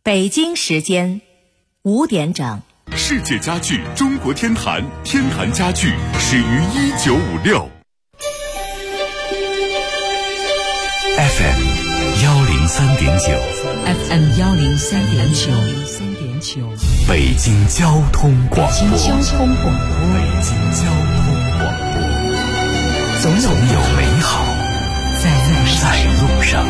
北京时间5点整。 世界家具中国天坛，天坛家具始于1956。FM 103.9 FM 103.9， 北京交通广播。 北京交通广播， 总有美好在路上。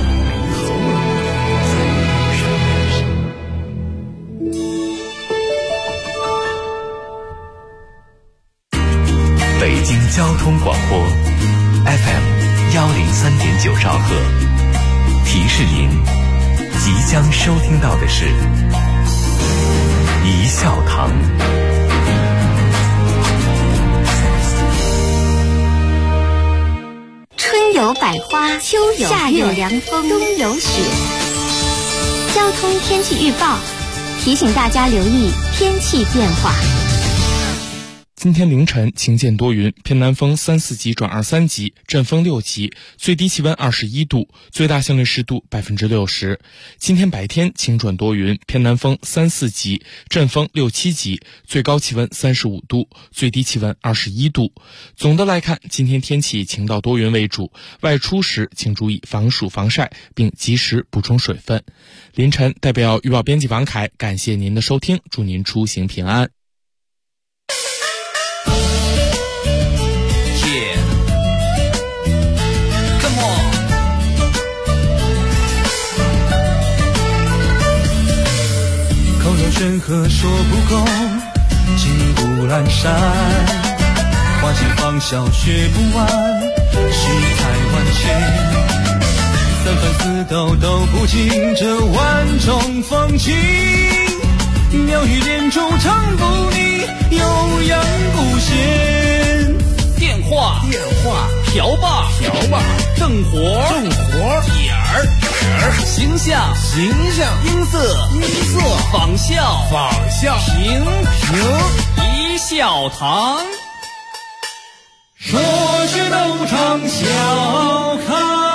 北京交通广播 FM 103.9兆赫，提示您即将收听到的是一笑堂。 春有百花，秋有夏有凉风，冬有雪。交通天气预报提醒大家留意天气变化。 今天凌晨晴间多云，偏南风3、4级转2、3级，阵风6级，最低气温21度，最大相对湿度60%。今天白天晴转多云，偏南风3、4级，阵风6、7级，最高气温35度，最低气温21度。总的来看，今天天气晴到多云为主，外出时请注意防暑防晒，并及时补充水分。凌晨代表预报编辑王凯感谢您的收听，祝您出行平安。 山河说不够，金谷阑珊，花季芳笑学不完，世态万千，三番四斗都不尽这万种风情，妙语连珠唱不腻，悠扬不闲。 电话瓢把正活点儿形象音色仿效平一笑堂， 说学逗唱笑开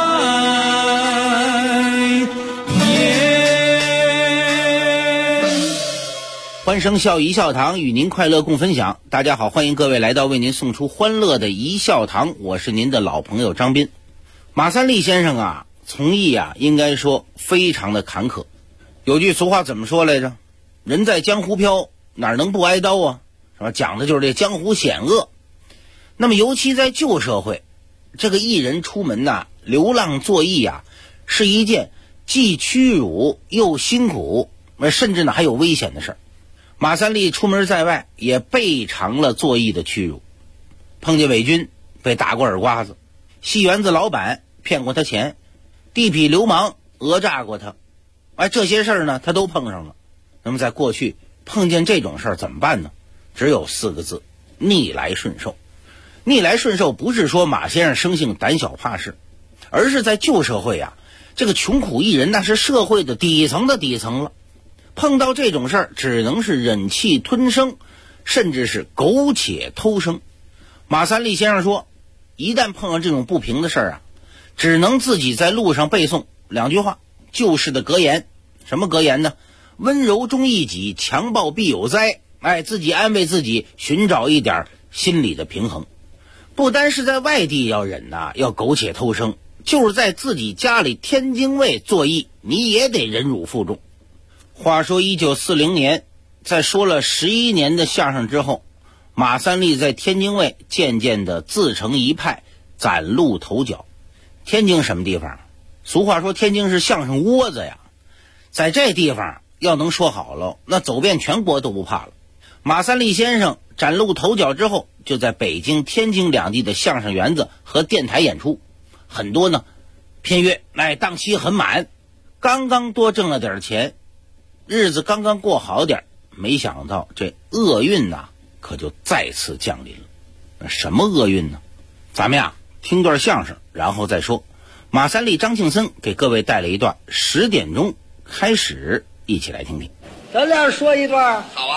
颜。 欢声笑一笑堂与您快乐共分享。大家好，欢迎各位来到为您送出欢乐的一笑堂，我是您的老朋友张斌。马三立先生啊，从艺啊，应该说非常的坎坷。有句俗话怎么说来着？人在江湖飘，哪能不挨刀啊？是吧？讲的就是这江湖险恶。那么尤其在旧社会，这个艺人出门呐，流浪做艺啊，是一件既屈辱又辛苦，甚至呢还有危险的事儿。马三立出门在外，也备尝了做艺的屈辱，碰见伪军被打过耳刮子，戏园子老板骗过他钱，地痞流氓讹诈过他，这些事儿呢他都碰上了。那么在过去碰见这种事儿怎么办呢？只有4个字：逆来顺受。逆来顺受不是说马先生生性胆小怕事，而是在旧社会啊，这个穷苦艺人那是社会的底层的底层了，碰到这种事儿只能是忍气吞声，甚至是苟且偷生。马三立先生说，一旦碰上这种不平的事儿啊，只能自己在路上背诵2句话，旧式的格言。什么格言呢？温柔终一己，强暴必有灾。自己安慰自己，寻找一点心理的平衡。不单是在外地要忍呐，要苟且偷生，就是在自己家里天津卫做艺，你也得忍辱负重。话说1940年，在说了11年的相声之后，马三立在天津卫渐渐的自成一派，崭露头角。天津什么地方？俗话说天津是相声窝子呀，在这地方要能说好了，那走遍全国都不怕了。马三立先生崭露头角之后，就在北京、天津两地的相声园子和电台演出，很多呢片约，档期很满，刚刚多挣了点钱，日子刚刚过好点，没想到这厄运呐，可就再次降临了。什么厄运呢？咱们呀听段相声，然后再说。马三立、张庆森给各位带了一段，10点钟开始，一起来听听。 咱俩说一段。 好啊。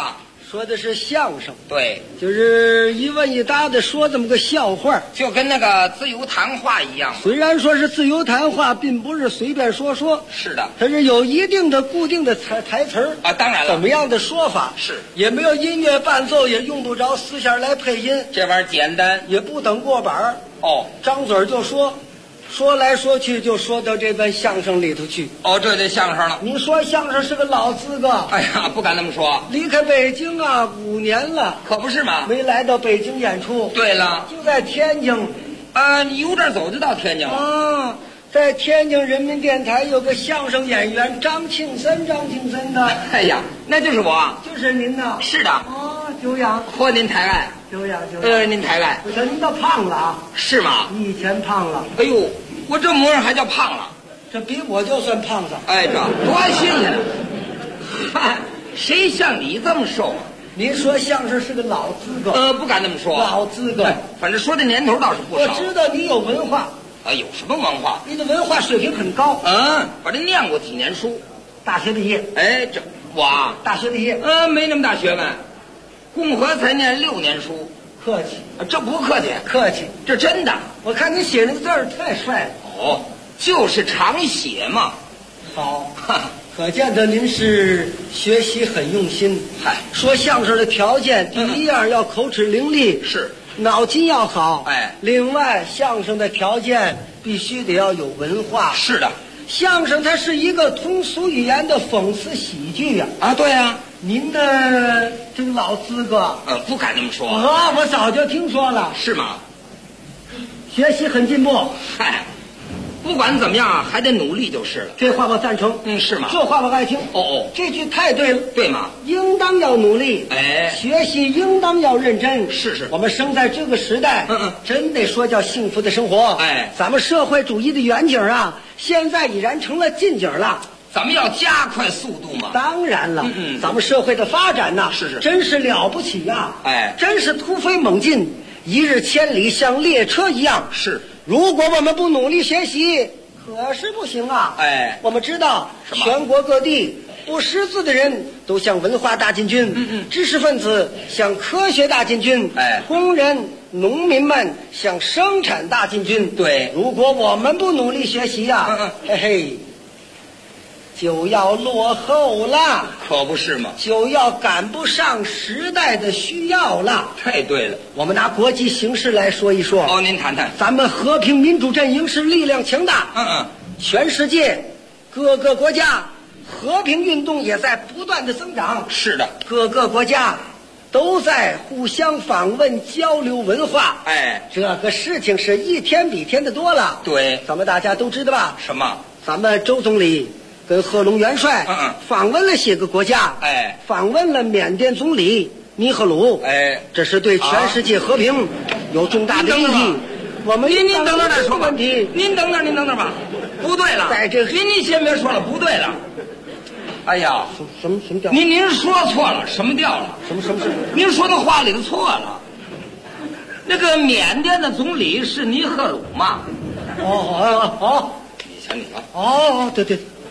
说的是相声， 对， 就是一问一答的说这么个笑话， 就跟那个自由谈话一样。 虽然说是自由谈话，并不是随便说说， 是的， 它是有一定的固定的台词儿啊，当然了， 怎么样的说法是， 也没有音乐伴奏，也用不着丝线来配音， 这玩意儿简单， 也不等过板儿哦， 张嘴就说。说来说去就说到这段相声里头去。 哦，这得相声了。 你说相声是个老资格。 哎呀，不敢那么说。 离开北京啊5年了， 可不是嘛， 没来到北京演出。 对了， 就在天津。 你有点走就到天津了。 啊，在天津人民电台有个相声演员张庆森的。 哎呀，那就是我。 就是您呐。 是的。 哦，久仰。 托您抬爱。 久仰。 您抬爱。 我瞧您倒胖了啊。 是吗？ 你以前胖了。 哎呦。我这模样还叫胖了， 这比我就算胖子。 哎，这多新鲜啊！嗨，谁像你这么瘦啊？ 您说相声是个老资格。 不敢这么说。 老资格， 反正说的年头倒是不少。 我知道你有文化。 有什么文化？ 你的文化水平很高。 反正念过几年书， 大学毕业。 哎，这我啊， 大学毕业。 没那么大学问，共和才念6年书。 客气， 这不客气， 客气， 这真的。 我看你写那个字儿太帅了。 哦，就是常写嘛。 好，可见得您是学习很用心。 嗨， 说相声的条件，第一样要口齿伶俐， 是脑筋要好。 哎， 另外相声的条件必须得要有文化。 是的， 相声它是一个通俗语言的讽刺喜剧呀。 对呀。 您的这个老资格， 不敢这么说。 我早就听说了。 是吗？ 学习很进步。 嗨，不管怎么样还得努力就是了。 这话我赞成。 是吗？ 这话我爱听。 哦， 这句太对了。 对吗？ 应当要努力。 哎， 学习应当要认真。 是。 我们生在这个时代，真得说叫幸福的生活。 哎， 咱们社会主义的远景啊，现在已然成了近景了。 咱们要加快速度嘛。 当然了，咱们社会的发展呐， 是真是了不起呀！ 哎， 真是突飞猛进，一日千里，像列车一样。 是， 如果我们不努力学习，可是不行啊！ 哎， 我们知道，全国各地不识字的人都向文化大进军，知识分子向科学大进军， 哎， 工人、农民们向生产大进军。 对， 如果我们不努力学习呀，嘿嘿。就要落后了， 可不是吗？ 就要赶不上时代的需要了。 太对了， 我们拿国际形势来说一说。 您谈谈。 咱们和平民主阵营是力量强大。全世界各个国家和平运动也在不断的增长。 是的， 各个国家都在互相访问交流文化。 哎， 这个事情是一天比一天的多了。 对， 咱们大家都知道吧？ 什么？ 咱们周总理跟贺龙元帅访问了些个国家， 哎， 访问了缅甸总理尼赫鲁， 哎， 这是对全世界和平有重大的意义。我们您等等再说问题， 您等等吧，不对了， 在这您先别说了，不对了。哎呀， 什么调？ 您说错了，什么调了？ 什么？ 您说的话里头错了。那个缅甸的总理是尼赫鲁嘛？ 哦， 你瞧你啊， 哦，对。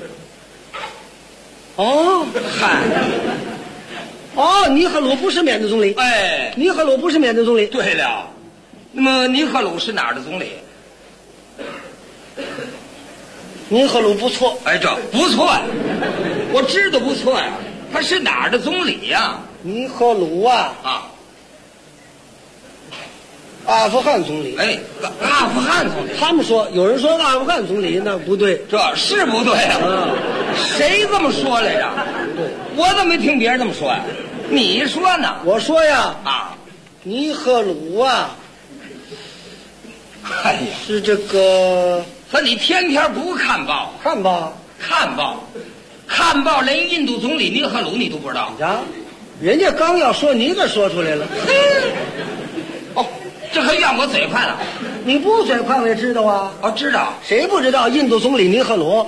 哦， 嗨， 尼赫鲁不是缅甸总理。 哎， 尼赫鲁不是缅甸总理。 对了，那么尼赫鲁是哪儿的总理？ 尼赫鲁不错。 哎，这不错呀，我知道不错呀。他是哪儿的总理呀？ 尼赫鲁啊，阿富汗总理。 哎，阿富汗总理。 他们说，有人说阿富汗总理那不对， 这是不对啊。谁这么说来着？ 对， 我怎么没听别人这么说呀？你说呢？ 我说呀，尼赫鲁啊， 哎呀， 是这个。 可你天天不看报？ 看报， 看报，连印度总理尼赫鲁你都不知道呀？人家刚要说，你可说出来了。 哦，这还怨我嘴快了？ 你不嘴快我也知道啊。 哦，知道。 谁不知道印度总理尼赫鲁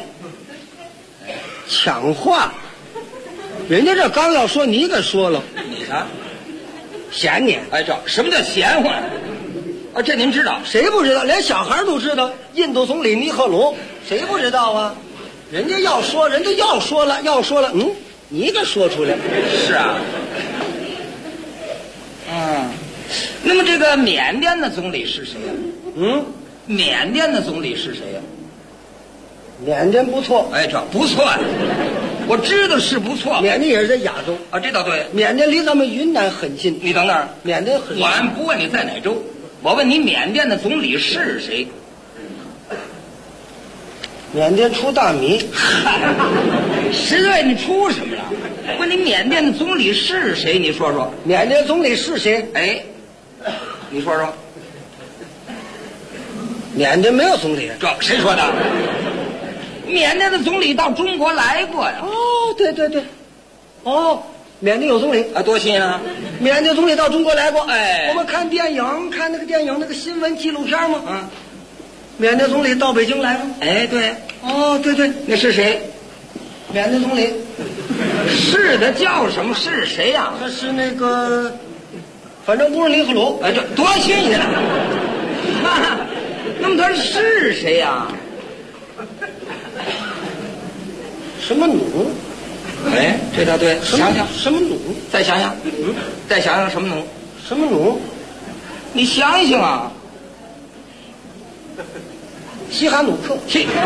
抢话？人家这刚要说，你可说了。 你瞧， 嫌你。 哎，这什么叫嫌乎呀？这您知道？ 谁不知道？连小孩都知道印度总理尼赫鲁，谁不知道啊？人家要说，人家要说了，你可说出来。 是啊， 那么这个缅甸的总理是谁呀？缅甸的总理是谁呀？ 缅甸不错， 哎，这不错呀，我知道是不错。 缅甸也是在亚洲啊，这倒对。 缅甸离咱们云南很近。 你等等， 缅甸很近。 我不问你在哪州，我问你缅甸的总理是谁？ 缅甸出大米。 实在你出什么了？问你缅甸的总理是谁？你说说。 缅甸总理是谁？ 哎，你说说。 缅甸没有总理。 这谁说的？缅甸的总理到中国来过呀。 哦，对对对，哦，缅甸有总理啊，多新啊！ 缅甸总理到中国来过。 哎， 我们看电影，看那个电影那个新闻纪录片嘛。缅甸总理到北京来了。 哎，对。 哦，对对， 那是谁？ 缅甸总理。 是的，叫什么？是谁呀？ 他是那个，反正不是尼赫鲁。 哎，这多新鲜啊！那么他是谁呀？ 什么努？ 哎，这倒对。想想什么努？ 再想想，再想想什么努？ 什么努？ 你想一想啊！ 西哈努克。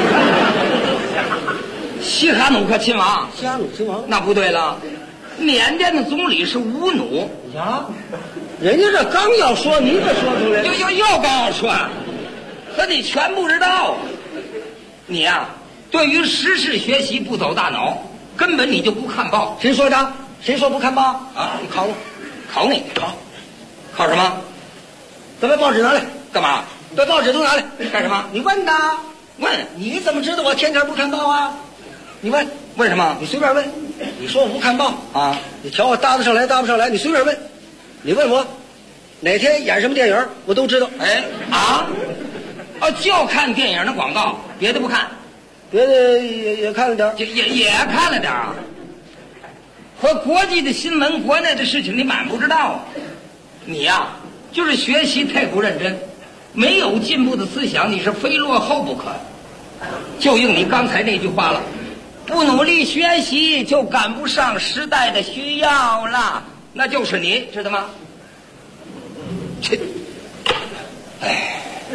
西哈努克亲王。 西哈努亲王？ 那不对了，缅甸的总理是乌努呀。人家这刚要说，你可说出来。 又刚要说，可你全不知道。你呀，对于时事学习不走大脑，根本你就不看报。 谁说的？谁说不看报啊？ 你考我， 考你，考什么？ 咱把报纸拿来。 干嘛？ 把报纸都拿来。 干什么？ 你问他。 问？ 你怎么知道我天天不看报啊？你问。 问什么？ 你随便问。你说我不看报啊？ 你瞧我搭得上来搭不上来，你随便问。你问我哪天演什么电影，我都知道。 哎啊，就看电影的广告，别的不看。 别的也看了点， 也看了点啊。和国际的新闻、国内的事情，你满不知道啊。你呀，就是学习太不认真，没有进步的思想，你是非落后不可。就应你刚才那句话了，不努力学习就赶不上时代的需要了，那就是你知道吗？切，哎。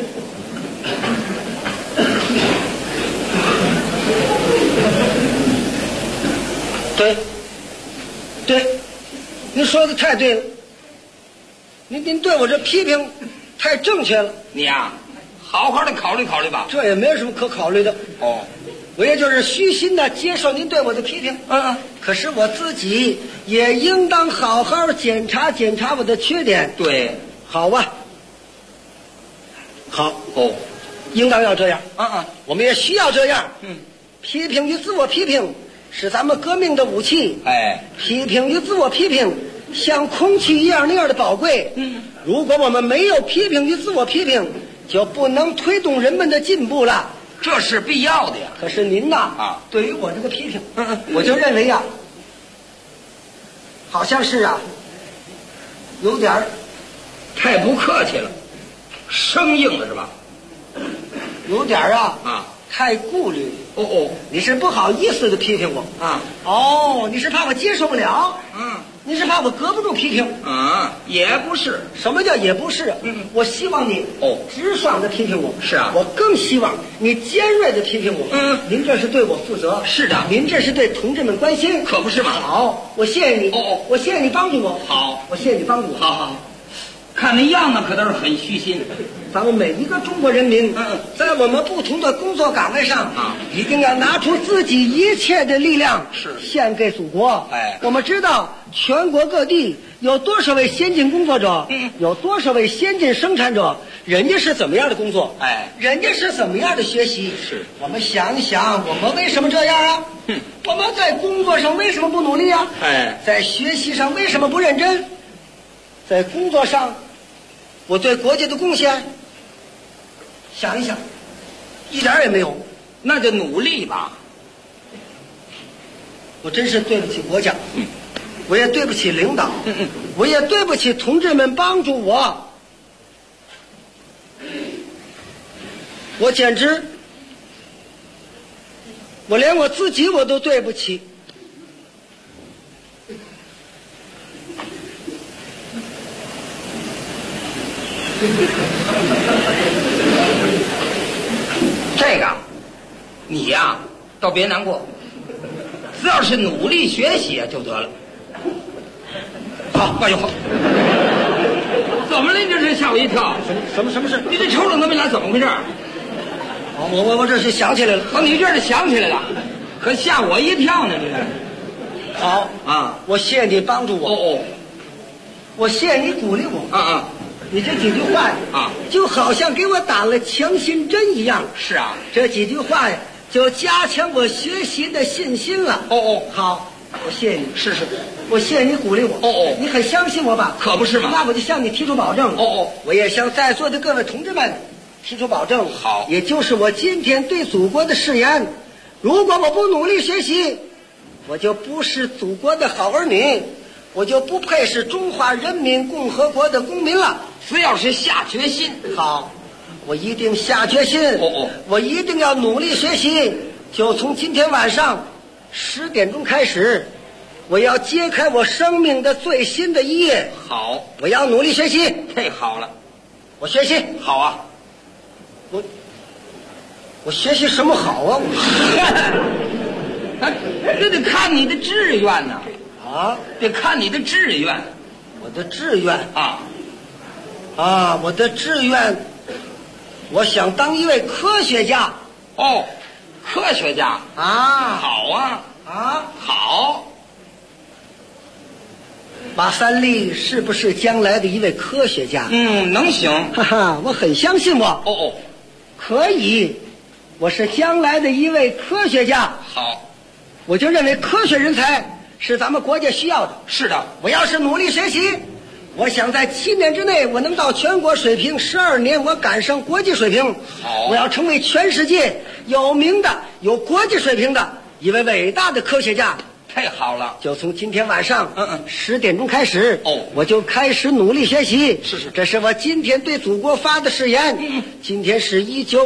对，您说的太对了。您对我这批评太正确了。 你呀，好好的考虑考虑吧。 这也没有什么可考虑的。 哦， 我也就是虚心的接受您对我的批评。可是我自己也应当好好检查检查我的缺点。 对， 好吧。好哦， 应当要这样。 我们也需要这样。批评与自我批评是咱们革命的武器。 哎， 批评与自我批评像空气一样那样的宝贵。如果我们没有批评与自我批评，就不能推动人们的进步了。 这是必要的呀。 可是您呐，对于我这个批评，我就认为呀，好像是啊，有点太不客气了，生硬了是吧？ 有点太顾虑。你是不好意思的批评我你是怕我接受不了。你是怕我隔不住批评。 也不是。 什么叫也不是？我希望你直爽的批评我。 是啊， 我更希望你尖锐的批评我。您这是对我负责。 是的， 您这是对同志们关心。 可不是吗？ 好，我谢谢你。我谢谢你帮助我。 好， 我谢谢你帮助我。 好。看那样子可都是很虚心。 咱们每一个中国人民，在我们不同的工作岗位上，一定要拿出自己一切的力量，献给祖国。我们知道全国各地有多少位先进工作者，有多少位先进生产者，人家是怎么样的工作，人家是怎么样的学习。我们想一想，我们为什么这样啊？我们在工作上为什么不努力啊？在学习上为什么不认真？在工作上，我对国家的贡献，想一想，一点也没有。 那就努力吧。 我真是对不起国家，我也对不起领导，我也对不起同志们帮助我。我简直，我连我自己我都对不起。 这个，你呀，倒别难过，只要是努力学习就得了。好，那就好。怎么了？你这是吓我一跳。 什么事？ 你这抽冷都没来，怎么回事？ 我这是想起来了。 哦，你这是想起来了，可吓我一跳呢，这是。 好啊， 我谢谢你帮助我。 哦， 我谢谢你鼓励我。 啊， 你这几句话啊， 就好像给我打了强心针一样。 是啊， 这几句话呀，就加强我学习的信心了。 哦， 好，我谢谢你。 是， 我谢谢你鼓励我。 哦， 你很相信我吧？ 可不是嘛。 那我就向你提出保证。 哦， 我也向在座的各位同志们提出保证。 好， 也就是我今天对祖国的誓言，如果我不努力学习，我就不是祖国的好儿女，我就不配是中华人民共和国的公民了。 只要是下决心， 好，我一定下决心。我一定要努力学习。就从今天晚上10点钟开始，我要揭开我生命的最新的一页。 好， 我要努力学习。 太好了， 我学习。 好啊， 我学习什么好啊？ 这得看你的志愿呢。 啊， 得看你的志愿。 我的志愿啊， 我的志愿，我想当一位科学家。 哦，科学家啊， 好啊，好。 马三立是不是将来的一位科学家？ 能行。 哈哈，我很相信我。 哦， 可以，我是将来的一位科学家。 好， 我就认为科学人才是咱们国家需要的。 是的， 我要是努力学习，我想在7年之内我能到全国水平，12年我赶上国际水平。 好， 我要成为全世界有名的、有国际水平的一位伟大的科学家。 太好了， 就从今天晚上10点钟开始，我就开始努力学习。 是， 这是我今天对祖国发的誓言。今天是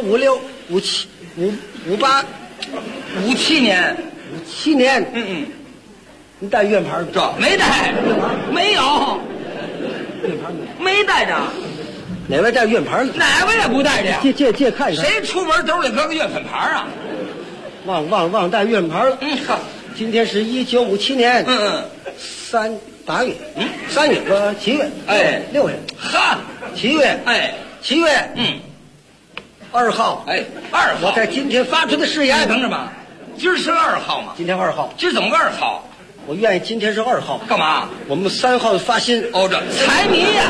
1956、58、 57年 ，57年。你带院牌这没带？没有， 院牌没带着。 哪位带院牌了？ 哪位也不带着呀？ 借看一看。 谁出门兜里搁个月份牌啊？ 忘带院牌了。 好。 今天是1957年8月，3月和7月，6月， 哈 ，7月，7月，2号 ，2号， 我在今天发出的誓言。 等着吧，今儿是2号嘛？ 今天2号， 今儿怎么个2号？ 我愿意今天是2号。 干嘛？ 我们3号发薪。 哦，这财迷呀！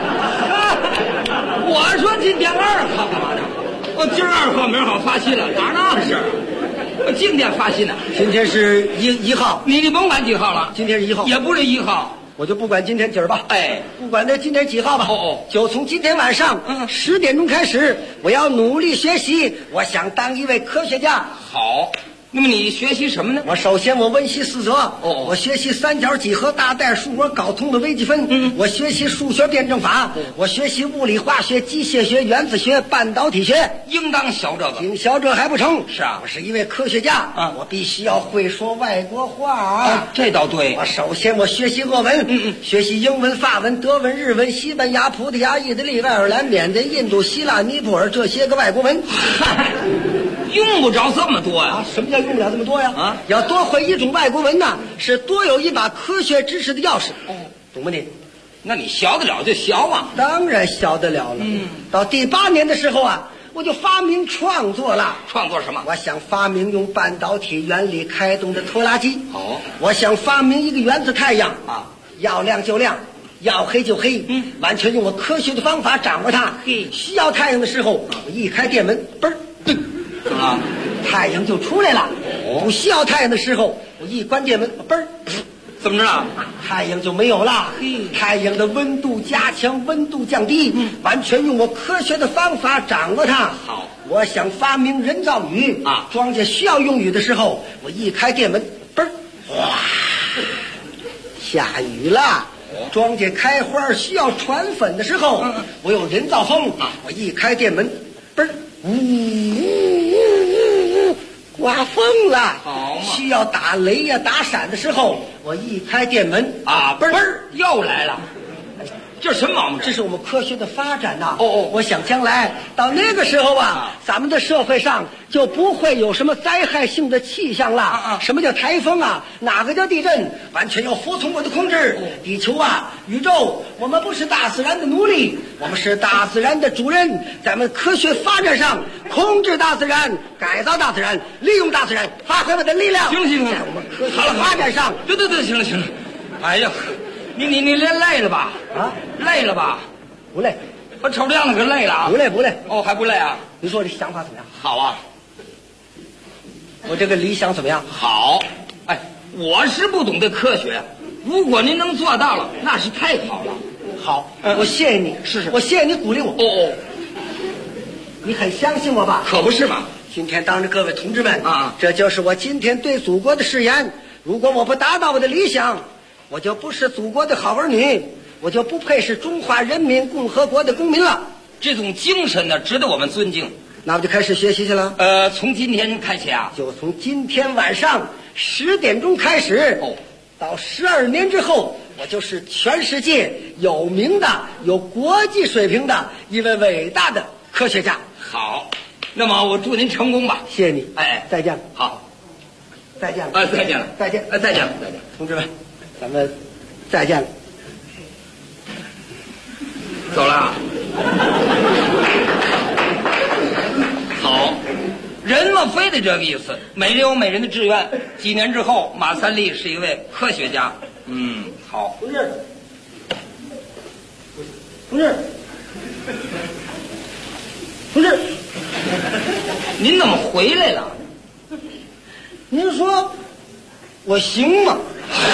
我说今天2号干嘛呢？我今儿2号，明儿好发薪了，哪那是？我今天发薪呢。 今天是1号。 你甭管几号了。 今天是1号。 也不是1号。 我就不管今天几儿吧。不管这今天几号吧。就从今天晚上10点钟开始，我要努力学习。我想当一位科学家。 好。那么你学习什么呢？ 我首先我温习4则。我学习三角几何、大代数，我搞通了微积分。我学习数学辩证法。我学习物理、化学、机械学、原子学、半导体学。 应当学这个。 仅学这还不成？ 是啊， 我是一位科学家。我必须要会说外国话。 这倒对。 我首先我学习俄文。学习英文、法文、德文、日文、西班牙、葡萄牙、意大利、爱尔兰、缅甸、印度、希腊、尼泊尔这些个外国文。 用不着这么多呀！ 什么叫用不了这么多呀？要多会一种外国文呢，是多有一把科学知识的钥匙。懂吗你？ 那你学得了就学啊！ 当然学得了了。到第8年的时候啊，我就发明创作了。 创作什么？ 我想发明用半导体原理开动的拖拉机。我想发明一个原子太阳要亮就亮，要黑就黑。完全用我科学的方法掌握它。需要太阳的时候，我一开电门，嘣儿。太阳就出来了。不需要太阳的时候，我一关电门，嘣儿， 怎么着？ 太阳就没有了。太阳的温度加强，温度降低，完全用我科学的方法掌握它。 好， 我想发明人造雨庄稼需要用雨的时候，我一开电门，嘣儿，哗，下雨了。庄稼开花需要传粉的时候，我有人造风我一开电门，嘣儿。刮风了，需要打雷呀、打闪的时候，我一开电门嘣儿又来了， 这什么毛病？ 这是我们科学的发展呐。 哦， 我想将来到那个时候啊，咱们的社会上就不会有什么灾害性的气象了。什么叫台风啊？哪个叫地震？完全要服从我的控制。地球啊，宇宙，我们不是大自然的奴隶，我们是大自然的主人。咱们科学发展上控制大自然，改造大自然，利用大自然，发挥我的力量。 行， 在我们科学发展上， 对，行了。哎呀，你累了吧？啊，累了吧？ 不累。 我瞅这样子可累了啊。 不累。 哦，还不累啊？ 你说这想法怎么样？ 好啊。 我这个理想怎么样？ 好。哎，我是不懂得科学，如果您能做到了，那是太好了。 好，我谢谢你。 是， 我谢谢你鼓励我。 哦， 你很相信我吧？ 可不是嘛。 今天当着各位同志们啊， 这就是我今天对祖国的誓言。如果我不达到我的理想，我就不是祖国的好儿女，我就不配是中华人民共和国的公民了。 这种精神呢，值得我们尊敬。 那我就开始学习去了。 从今天开始啊， 就从今天晚上10点钟开始。 哦， 到12年之后，我就是全世界有名的、有国际水平的一位伟大的科学家。 好，那么我祝您成功吧。 谢谢你。 哎， 再见。 好， 再见了。 再见了。 再见。 再见了。 同志们，咱们再见了。 走了。好，人嘛非得这个意思，每人有每人的志愿。几年之后，马三立是一位科学家。好。 同志， 您怎么回来了？ 您说我行吗？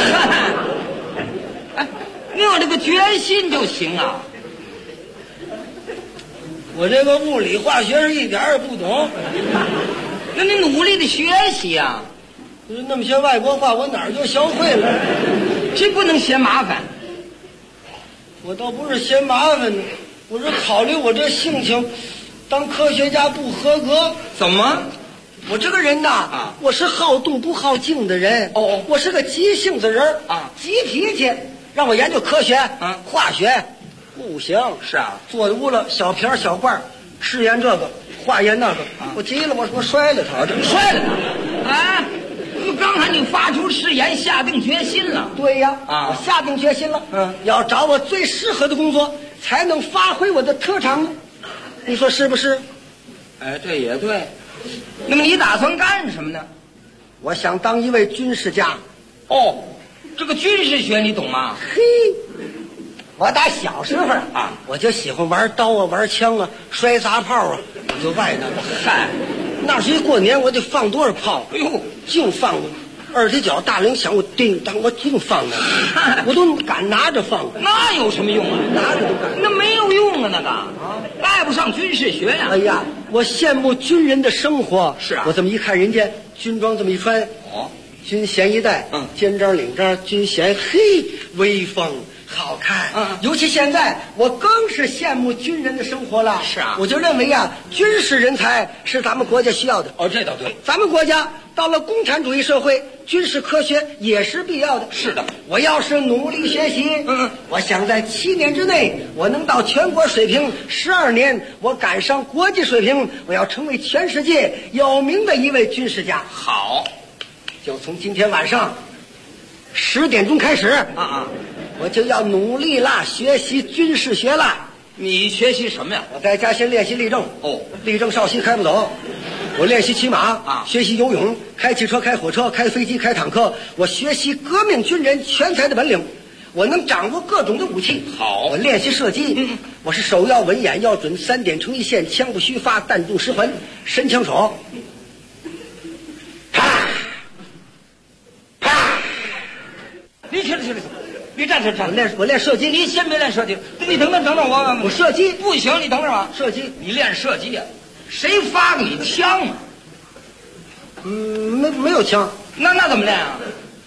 哎，你有这个决心就行啊。 我这个物理化学是一点也不懂， 那你努力的学习啊。 那么些外国话我哪儿就学会了？ 这不能嫌麻烦。 我倒不是嫌麻烦呢，我是考虑我这性情，当科学家不合格。 怎么？ 我这个人呐，我是好动不好静的人。我是个急性子人啊， 急脾气。让我研究科学，化学。不行， 是啊， 坐屋了，小瓶小罐，试验这个，化验那个，我急了，我摔了他， 摔了他。哎，刚才你发出誓言，下定决心了。 对呀，我下定决心了。要找我最适合的工作，才能发挥我的特长呢。你说是不是？ 哎，这也对。那么你打算干什么呢？ 我想当一位军事家。 哦，这个军事学你懂吗？ 嘿。我打小时候啊，我就喜欢玩刀啊，玩枪啊，摔砸炮啊，我就外头。 嗨， 那是一过年，我得放多少炮？ 哎呦， 净放二踢脚、大铃响，我叮当，我净放那个，我都敢拿着放。 那有什么用啊？ 拿着都敢。 那没有用啊，那个带不上军事学呀。 哎呀，我羡慕军人的生活。 是啊， 我这么一看人家军装这么一穿，军衔一戴，肩章领章，军衔，嘿，威风。好看，尤其现在我更是羡慕军人的生活了。 是啊， 我就认为啊，军事人才是咱们国家需要的。 这倒对。 咱们国家到了共产主义社会，军事科学也是必要的。 是的， 我要是努力学习，我想在7年之内，我能到全国水平；12年，我赶上国际水平，我要成为全世界有名的一位军事家。 好， 就从今天晚上10点钟开始我就要努力啦，学习军事学啦。 你学习什么呀？ 我在家先练习立正。立正稍息开不走。我练习骑马学习游泳，开汽车、开火车、开飞机、开坦克。我学习革命军人全才的本领，我能掌握各种的武器。 好， 我练习射击。我是手要稳，眼要准，3点成一线，枪不虚发，弹中10环，神枪手。啪啪！ 你去。你站这站， 我练射击。 你先别练射击，你等等， 我射击不行，你等会儿吧。 射击， 你练射击呀？谁发给你枪啊？ 没有枪。 那怎么练啊？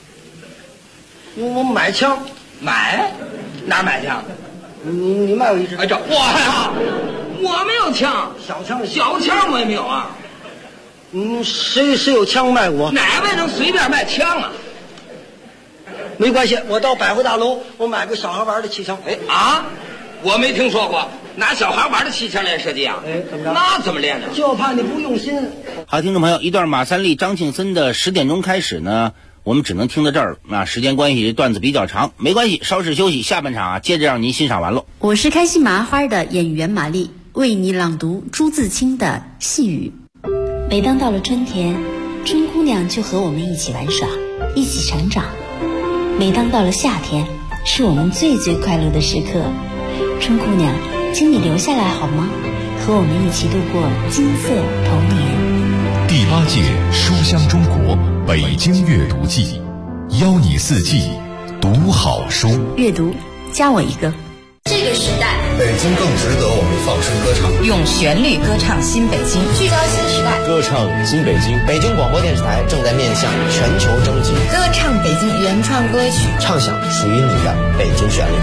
我买枪。 买？哪儿买枪？ 你卖我一支。 这我呀，我没有枪，小枪我也没有啊。 谁有枪卖我？ 哪位能随便卖枪啊？ 没关系，我到百货大楼，我买个小孩玩的气枪。 我没听说过拿小孩玩的气枪练射击啊？ 怎么着？ 那怎么练呢？ 就怕你不用心。 好，听众朋友，一段马三立、张庆森的10点钟开始呢，我们只能听到这儿了。时间关系，这段子比较长，没关系，稍事休息，下半场接着让您欣赏完喽。 我是开心麻花的演员马丽，为你朗读朱自清的细雨。每当到了春天，春姑娘就和我们一起玩耍，一起成长。每当到了夏天，是我们最快乐的时刻。春姑娘，请你留下来好吗？和我们一起度过金色童年。 第8届书香中国北京阅读季，邀你4季读好书。 阅读，加我一个。 这个时代， 北京更值得我们放声歌唱， 用旋律歌唱新北京，聚焦新时代， 歌唱新北京。北京广播电视台正在面向全球征集， 歌唱北京原创歌曲， 畅想属于你的北京旋律。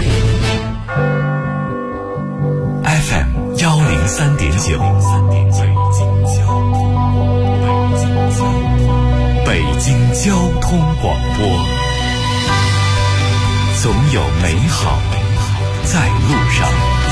FM 103.9，北京交通广播，总有美好在路上。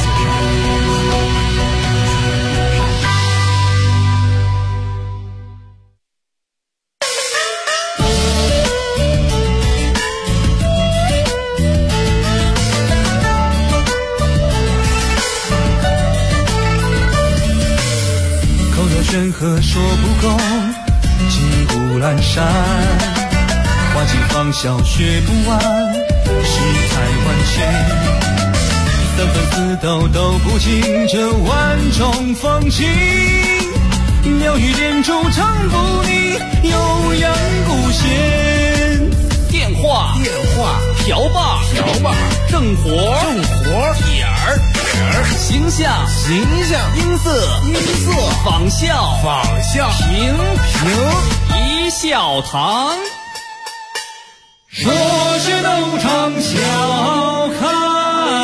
口若悬河说不够，骑虎阑珊，花季芳笑学不完，世态万千。三分四斗都不尽这万种风情，鸟语连珠唱不腻，悠扬古弦。 电话瓢把正活点儿形象音色仿效平一笑堂。 说是斗场笑开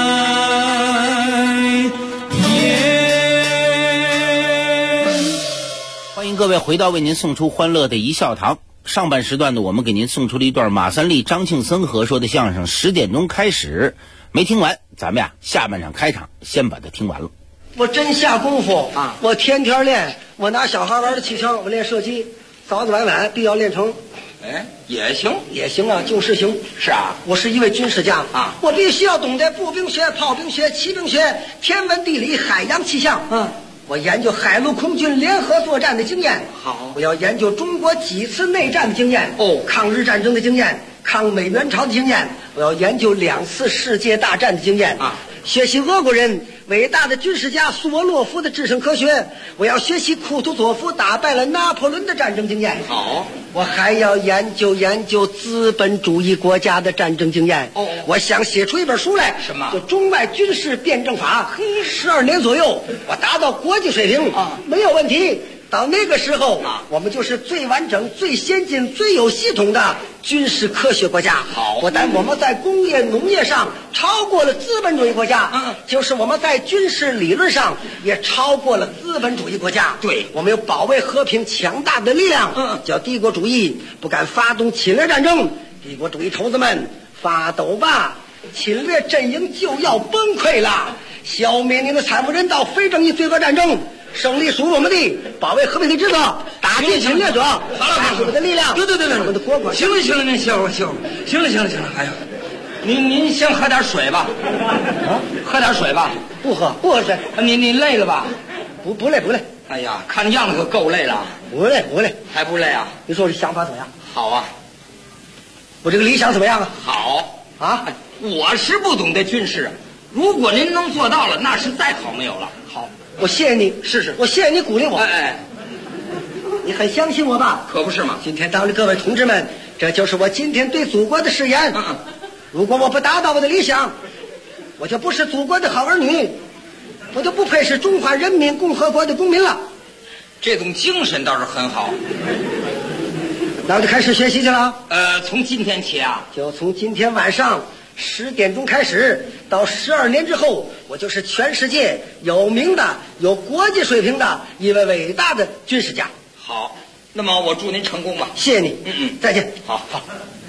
欢迎各位回到为您送出欢乐的一笑堂。上半时段呢，我们给您送出了一段马三立、张庆森合说的相声，10点钟开始，没听完，咱们下半场开场先把它听完了。 我真下功夫啊！我天天练，我拿小孩玩的气枪，我练射击，早早晚晚必要练成。 也行啊，就是行。 是啊， 我是一位军事家啊， 我必须要懂得步兵学、炮兵学、骑兵学、天文地理、海洋气象。我研究海陆空军联合作战的经验。 好， 我要研究中国几次内战的经验。抗日战争的经验，抗美援朝的经验。我要研究2次世界大战的经验啊。 学习俄国人伟大的军事家苏沃洛夫的制胜科学，我要学习库图佐夫打败了拿破仑的战争经验。 好， 我还要研究资本主义国家的战争经验。我想写出一本书来， 什么？ 就中外军事辩证法。12年左右，我达到国际水平啊，没有问题。到那个时候啊，我们就是最完整、最先进、最有系统的军事科学国家。 好， 不但我们在工业、农业上超过了资本主义国家，就是我们在军事理论上也超过了资本主义国家。 对， 我们有保卫和平强大的力量。叫帝国主义不敢发动侵略战争，帝国主义头子们发抖吧，侵略阵营就要崩溃了。消灭您的惨无人道、非正义罪恶战争。胜利属于我们的，保卫和平的职责，打击侵略者。好了，我们的力量。对，我们的国国。 行了，您歇会儿。行了。哎呀，您先喝点水吧。喝点水吧。 不喝水。 您累了吧？ 不累。 哎呀，看样子可够累了。 不累。 还不累啊？ 你说这想法怎么样？ 好啊。 我这个理想怎么样啊？ 好啊！ 我是不懂得军事，如果您能做到了，那是再好没有了。好。 我谢谢你， 是， 我谢谢你鼓励我。你很相信我吧？ 可不是嘛！ 今天当着各位同志们，这就是我今天对祖国的誓言。如果我不达到我的理想，我就不是祖国的好儿女，我就不配是中华人民共和国的公民了。 这种精神倒是很好。 那我就开始学习去了。 从今天起啊， 就从今天晚上10点钟开始，到12年之后，我就是全世界有名的、有国际水平的一位伟大的军事家。 好，那么我祝您成功吧。 谢谢你。再见。 好，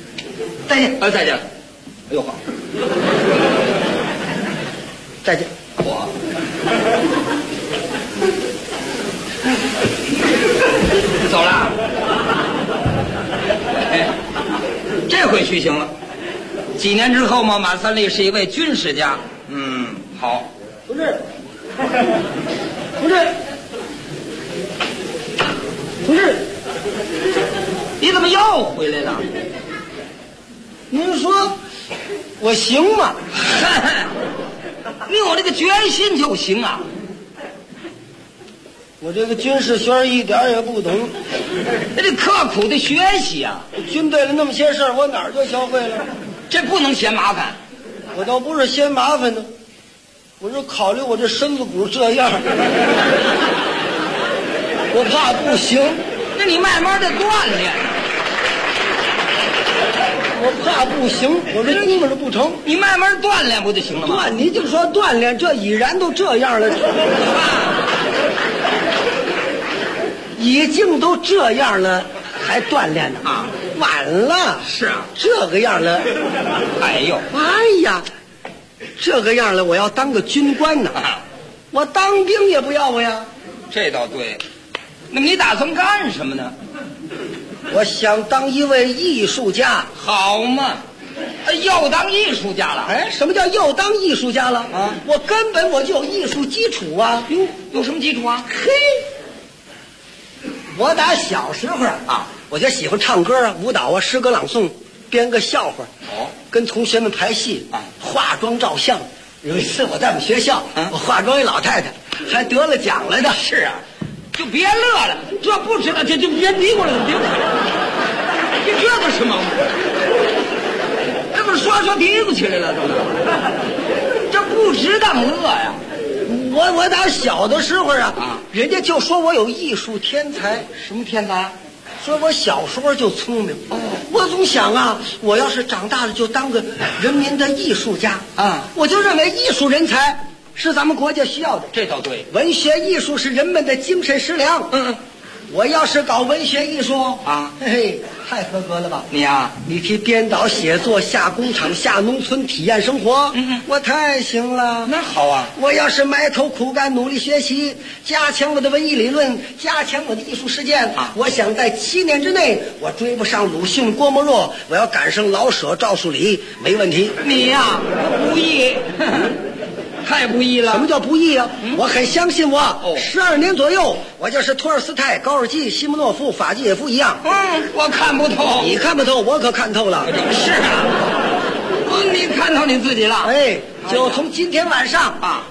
再见。 再见。哎呦好。 再见。 我走了。哎，这回去行了。几年之后嘛，马三立是一位军事家。好。 同志，同志，同志， 你怎么又回来了？ 您说我行吗？ 你有这个决心就行啊。 我这个军事学一点也不懂， 那得刻苦的学习啊。 军队里那么些事儿，我哪儿就学会了？ 这不能嫌麻烦。 我倒不是嫌麻烦的，我是考虑我这身子骨这样，我怕不行。 那你慢慢的锻炼。 我怕不行，我这估摸着不成。 你慢慢锻炼不就行了吗？ 你就说锻炼，这已然都这样了，已经都这样了，还锻炼呢啊？晚了。 是啊， 这个样了。 哎呦， 哎呀，这个样了，我要当个军官呢。我当兵也不要我呀。 这倒对。那么你打算干什么呢？ 我想当一位艺术家。 好嘛，又当艺术家了。 哎，什么叫又当艺术家了啊？我根本我就有艺术基础啊。 哟，有什么基础啊？ 嘿，我打小时候啊，我就喜欢唱歌啊、舞蹈啊、诗歌朗诵，编个笑话。跟同学们排戏啊，化妆照相。有一次我在我们学校，我化妆一老太太，还得了奖来的。 是啊。就别乐了，这不知道，这就别嘀咕了，别这个什么？这不是说嘀咕起来了，这不值当乐呀！ 我打小的时候啊，人家就说我有艺术天才。 什么天才？ 说我小时候就聪明。我总想啊，我要是长大了就当个人民的艺术家啊！我就认为艺术人才是咱们国家需要的。 这倒对， 文学艺术是人们的精神食粮。我要是搞文学艺术啊，嘿嘿，太合格了吧？ 你呀， 你去编导写作，下工厂，下农村，体验生活，我太行了。 那好啊， 我要是埋头苦干，努力学习，加强我的文艺理论，加强我的艺术实践啊，我想在7年之内，我追不上鲁迅、郭沫若，我要赶上老舍、赵树理，没问题。 你呀，不易。太不易了。 什么叫不易啊？我很相信我。12年左右，我就是托尔斯泰、高尔基、西莫诺夫、法基耶夫一样。 我看不透。 你看不透，我可看透了。 是啊，你看透你自己了。 哎，就从今天晚上啊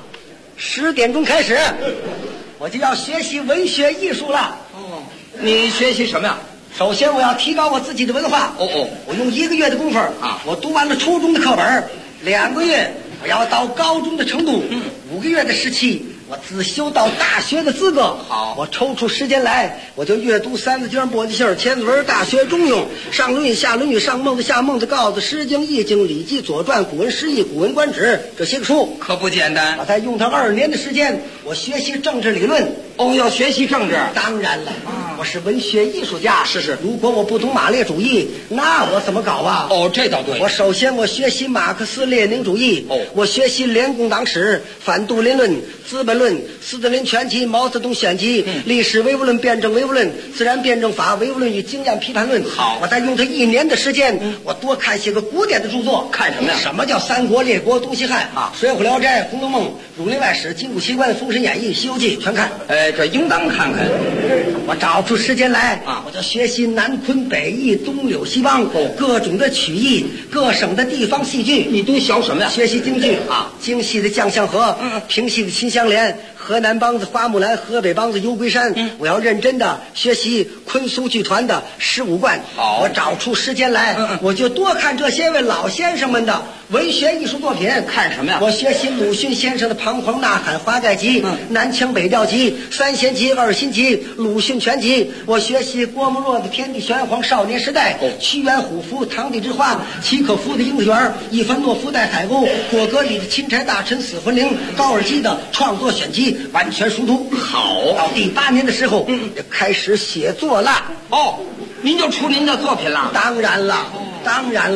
10点钟开始，我就要学习文学艺术了。 你学习什么呀？ 首先，我要提高我自己的文化。我用1个月的功夫啊，我读完了初中的课本，2个月。我要到高中的程度，5个月的时期，我自修到大学的资格。 好， 我抽出时间来，我就阅读《三字经》《簸箕姓》《千字文》《大学》《中庸》上《论语》下《论语》上《孟子》下《孟子》《告子》《诗经》《易经》《礼记》《左传》《古文释义》《古文观止》这些个书， 可不简单。 我才用它2年的时间，我学习政治理论。 要学习政治？ 当然了，我是文学艺术家。 是。 如果我不懂马列主义，那我怎么搞啊？ 这倒对。 我首先我学习马克思列宁主义。我学习联共党史、反杜林论、资本论、斯大林全集、毛泽东选集、历史唯物论、辩证唯物论、自然辩证法、唯物论与经验批判论。 好， 我再用它1年的时间，我多看些个古典的著作。 看什么呀？ 什么叫三国、列国、东西汉啊？水浒、聊斋、红楼梦、儒林外史、金谷奇观、封神演义、西游记全看。 这应当看看。 我找出时间来啊，我就学习南昆北弋、东柳西梆，各种的曲艺，各省的地方戏剧。 你都学什么呀？ 学习京剧啊，京戏的将相和，评戏的秦香莲，河南梆子花木兰，河北梆子游龟山。我要认真的学习昆苏剧团的15贯。 好， 我找出时间来，我就多看这些位老先生们的文学艺术作品。 看什么呀？ 我学习鲁迅先生的《彷徨呐喊》《华盖集》南腔北调集》三弦集、二心集、鲁迅全集。我学习郭沫若的《天地玄黄》《少年时代》屈原虎符《堂弟之花》契诃夫的《樱子园》伊凡诺夫带海沟果戈里的《钦差大臣死魂灵》高尔基的创作选集完全熟读。 好， 到第8年的时候就开始写作了。 您就出您的作品了？ 当然了，当然了。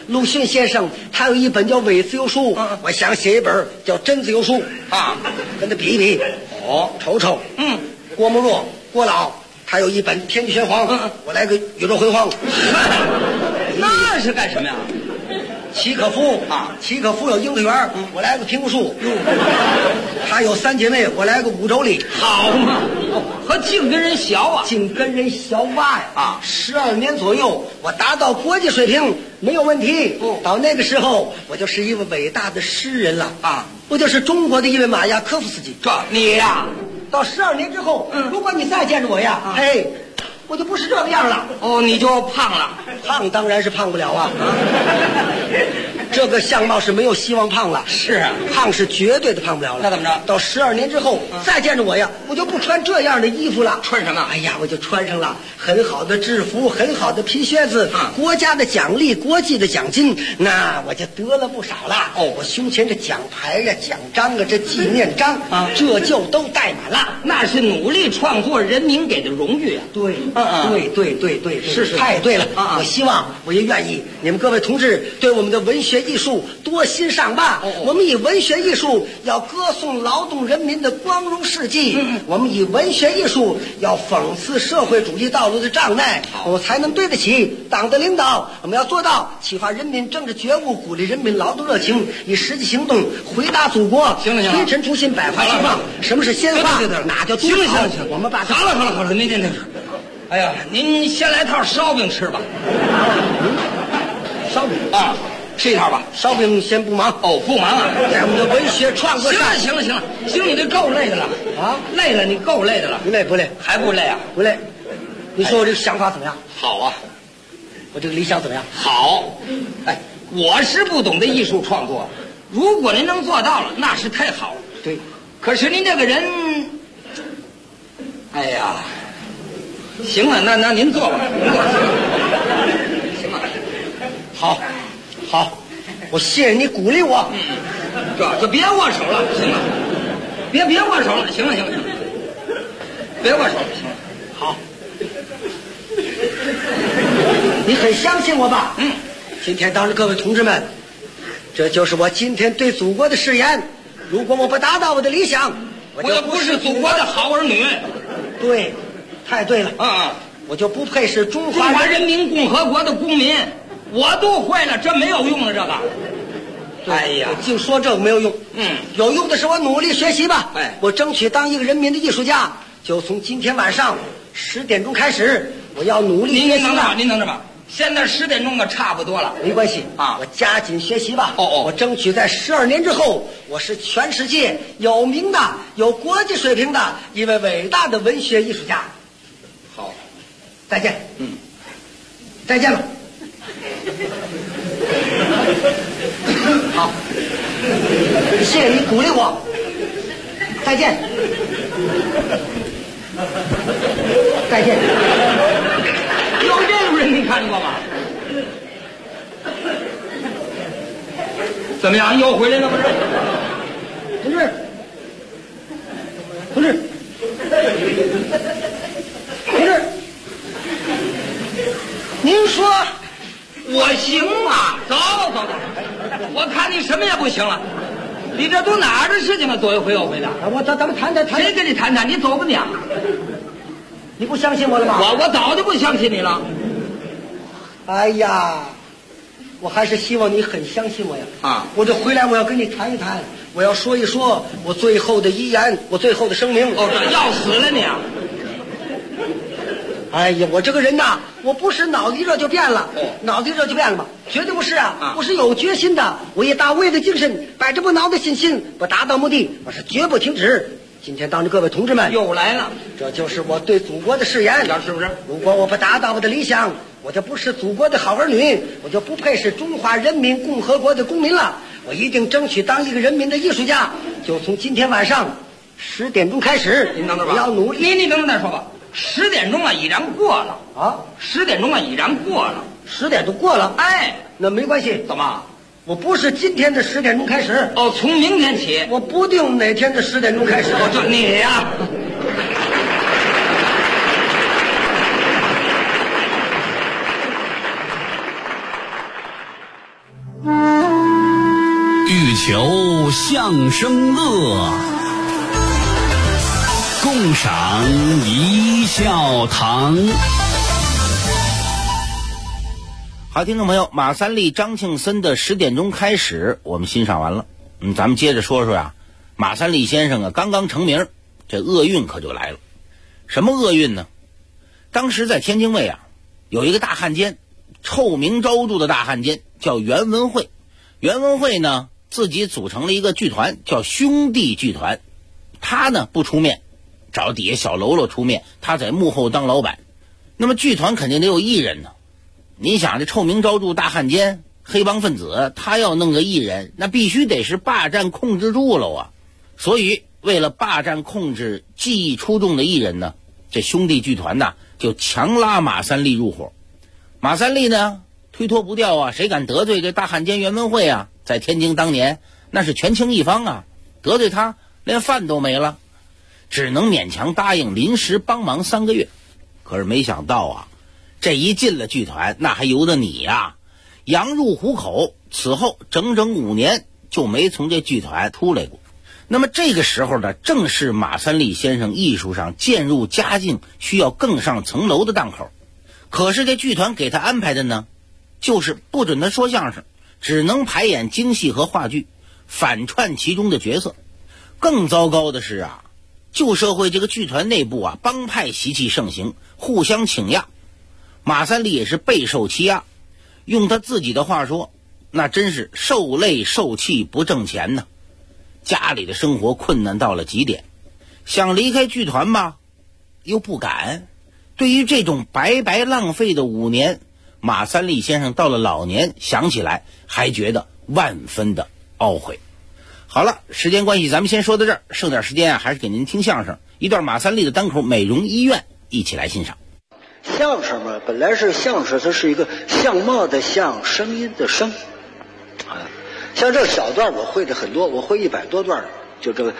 鲁迅先生他有一本叫《伪自由书》，我想写一本叫《真自由书》啊，跟他比一比。瞅瞅，郭沫若、郭老他有一本《天地玄黄》，我来个《宇宙辉煌》。 那是干什么呀？ 契诃夫契诃夫有樱桃园，我来个苹果树。他有三姐妹，我来个五洲里。 好嘛，和净跟人学啊， 净跟人学吧呀！12年左右，我达到国际水平没有问题。到那个时候，我就是一位伟大的诗人了啊！我就是中国的一位马雅科夫斯基。 这你呀， 到12年之后，如果你再见着我呀，嘿。我就不是这个样了。 你就胖了。 胖当然是胖不了啊。这个相貌是没有希望胖了。 是啊， 胖是绝对的胖不了了。 那怎么着？ 到12年之后，再见着我呀，我就不穿这样的衣服了。 穿什么？ 哎呀，我就穿上了很好的制服，很好的皮靴子，国家的奖励，国际的奖金，那我就得了不少了。我胸前这奖牌呀、奖章啊、这纪念章啊，这就都带满了。 那是努力创作人民给的荣誉啊。 对，对， 是太对了。我希望，我也愿意，你们各位同志对我们的文学艺术多欣赏吧。我们以文学艺术要歌颂劳动人民的光荣事迹，我们以文学艺术要讽刺社会主义道路的障碍，我们才能对得起党的领导。我们要做到启发人民政治觉悟，鼓励人民劳动热情，以实际行动回答祖国。 行了， 推陈出新，百花齐放。什么是鲜花？哪叫行了， 我们把好了，您。哎呀，您先来套烧饼吃吧。 烧饼啊，吃一套吧。 烧饼先不忙。 不忙啊， 在我们的文学创作上。 行了，你这够累的了啊，累了，你够累的了。 不累不累， 还不累啊？ 不累。你说我这个想法怎么样？ 好啊。 我这个理想怎么样？ 好。哎，我是不懂得艺术创作，如果您能做到了，那是太好了。 对。 可是您这个人，哎呀，行了，那您坐吧，行了， 好，我谢谢你鼓励我。 就别握手了，行了，别握手了，行了，别握手了，行了， 好，你很相信我吧？今天当着各位同志们，这就是我今天对祖国的誓言。如果我不达到我的理想， 我就不是祖国的好儿女。 对，太对了。我就不配是中华人民共和国的公民。我都会了，这没有用了，这个。哎呀， 我净说这个没有用。有用的是我努力学习吧。我争取当一个人民的艺术家。就从今天晚上10点钟开始，我要努力学习。 您等着吧。现在10点钟可差不多了， 没关系啊，我加紧学习吧。我争取在12年之后，我是全世界有名的、有国际水平的一位伟大的文学艺术家。 好， 再见。再见了。好，谢谢你鼓励我。再见。再见。 有这种人你看见过吗？怎么样？又回来了吗？ 同志，您说我行吗？走，我看你什么也不行了。你这都哪儿的事情了？左一回右回的。 咱们谈。 谁跟你谈？你走吧你。 你不相信我了吗？ 我早就不相信你了。 哎呀，我还是希望你很相信我呀。我这回来我要跟你谈一谈，我要说一说我最后的遗言，我最后的声明。 要死了你啊！ 哎呀，我这个人呐，我不是脑子一热就变了，脑子一热就变了吗？绝对不是啊！我是有决心的，我以大卫的精神，摆着不挠的信心，不达到目的，我是绝不停止。今天当着各位同志们又来了， 这就是我对祖国的誓言， 是不是？ 如果我不达到我的理想，我就不是祖国的好儿女，我就不配是中华人民共和国的公民了。我一定争取当一个人民的艺术家。就从今天晚上10点钟开始， 您等着吧， 我要努力。 您等着再说吧。10点钟已然过了啊 ！10点钟已然过了 ，10点钟过了。 哎， 那没关系。 怎么？ 我不是今天的10点钟开始。 从明天起。 我不定哪天的10点钟开始。 就你呀。 求相声乐，共赏一笑堂。 好，听众朋友，马三立、张庆森的10点钟开始，我们欣赏完了。咱们接着说说呀，马三立先生啊，刚刚成名，这厄运可就来了。什么厄运呢？当时在天津卫啊，有一个大汉奸，臭名昭著的大汉奸，叫袁文慧。袁文慧呢，自己组成了一个剧团，叫兄弟剧团。他呢不出面，找底下小喽啰出面，他在幕后当老板。那么剧团肯定得有艺人呢。你想，这臭名昭著大汉奸、黑帮分子，他要弄个艺人，那必须得是霸占控制住了啊。所以为了霸占控制技艺出众的艺人呢，这兄弟剧团呢就强拉马三立入伙。马三立呢推脱不掉啊，谁敢得罪这大汉奸袁文慧啊？在天津当年那是权倾一方啊，得罪他连饭都没了，只能勉强答应临时帮忙3个月。可是没想到啊，这一进了剧团，那还由得你呀？羊入虎口，此后整整5年就没从这剧团出来过。那么这个时候呢，正是马三立先生艺术上渐入佳境，需要更上层楼的档口。可是这剧团给他安排的呢，就是不准他说相声，只能排演京戏和话剧，反串其中的角色。更糟糕的是啊，旧社会这个剧团内部啊，帮派习气盛行，互相请压。马三立也是备受欺压，用他自己的话说，那真是受累受气不挣钱呢。家里的生活困难到了极点，想离开剧团吧，又不敢。对于这种白白浪费的5年，马三立先生到了老年想起来还觉得万分的懊悔。好了，时间关系咱们先说到这儿，剩点时间啊，还是给您听相声，一段马三立的单口《美容医院》，一起来欣赏。 相声嘛，本来是相声，它是一个相貌的相，声音的声。像这小段我会的很多，我会100多段，就这个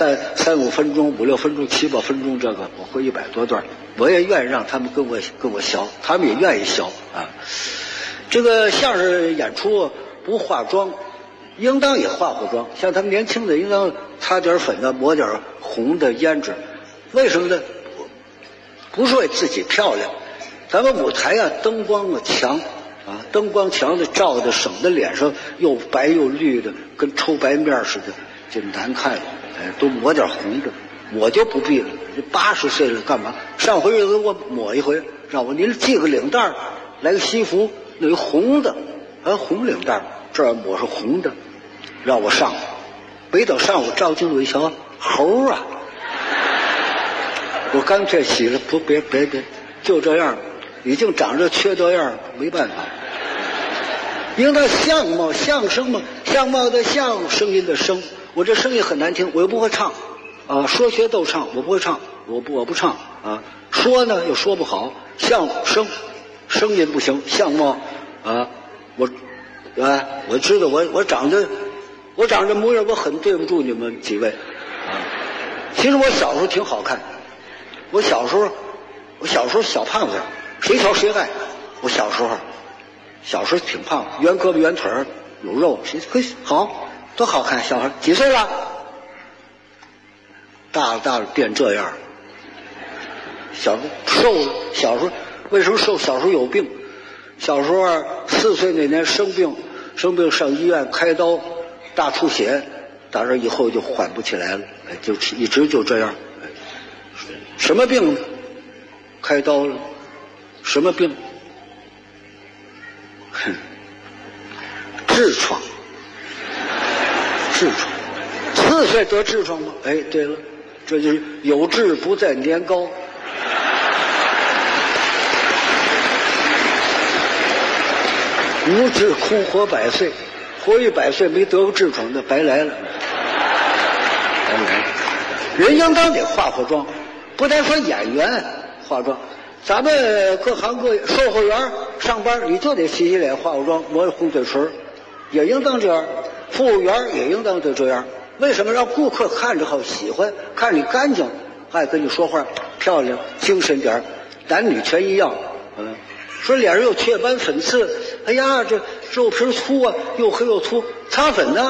3、5分钟、5、6分钟、7、8分钟，这个我会100多段。我也愿意让他们跟我学，他们也愿意学啊。这个相声演出不化妆，应当也化妆。像他们年轻的，应当擦点粉的，抹点红的胭脂。为什么呢？不是为自己漂亮，咱们舞台啊，灯光啊强啊，灯光强的照的，省得脸上又白又绿的，跟抽白面似的，就难看了。都抹点红的，我就不必了。80岁了，干嘛？上回又给我抹一回，让我您系个领带，来个西服，那个红的，红领带，这儿抹上红的，让我上。没等上，我照镜子一瞧，猴啊！我干脆洗了，别，就这样，已经长着缺德样，没办法。应当相貌相声嘛，相貌的相，声音的声。我这声音很难听，我又不会唱，说学逗唱，我不会唱，我不唱啊。说呢又说不好，相声，声音不行，相貌我知道我长着模样，我很对不住你们几位啊。其实我小时候挺好看。我小时候小胖子，谁瞧谁爱。我小时候挺胖，圆胳膊圆腿有肉，谁好多好看。小孩几岁了？大了变这样。瘦了，小时候为什么瘦？小时候有病，小时候4岁那年生病上医院开刀，大出血，打这以后就缓不起来了，就一直就这样。什么病呢？开刀了。什么病？痔疮。4岁得痔疮吗？对了，这就是有志不在年高。无志空活100岁，活100岁没得过痔疮，那白来了。人应当得化妆。不单说演员化妆，咱们各行各业，售货员上班你就得洗脸化妆，抹红嘴唇，也应当这样。服务员也应当得这样。为什么？让顾客看着好喜欢，看你干净，爱跟你说话，漂亮，精神点，男女全一样。说脸上有雀斑粉刺，哎呀，这肉皮粗啊，又黑又粗，擦粉呢，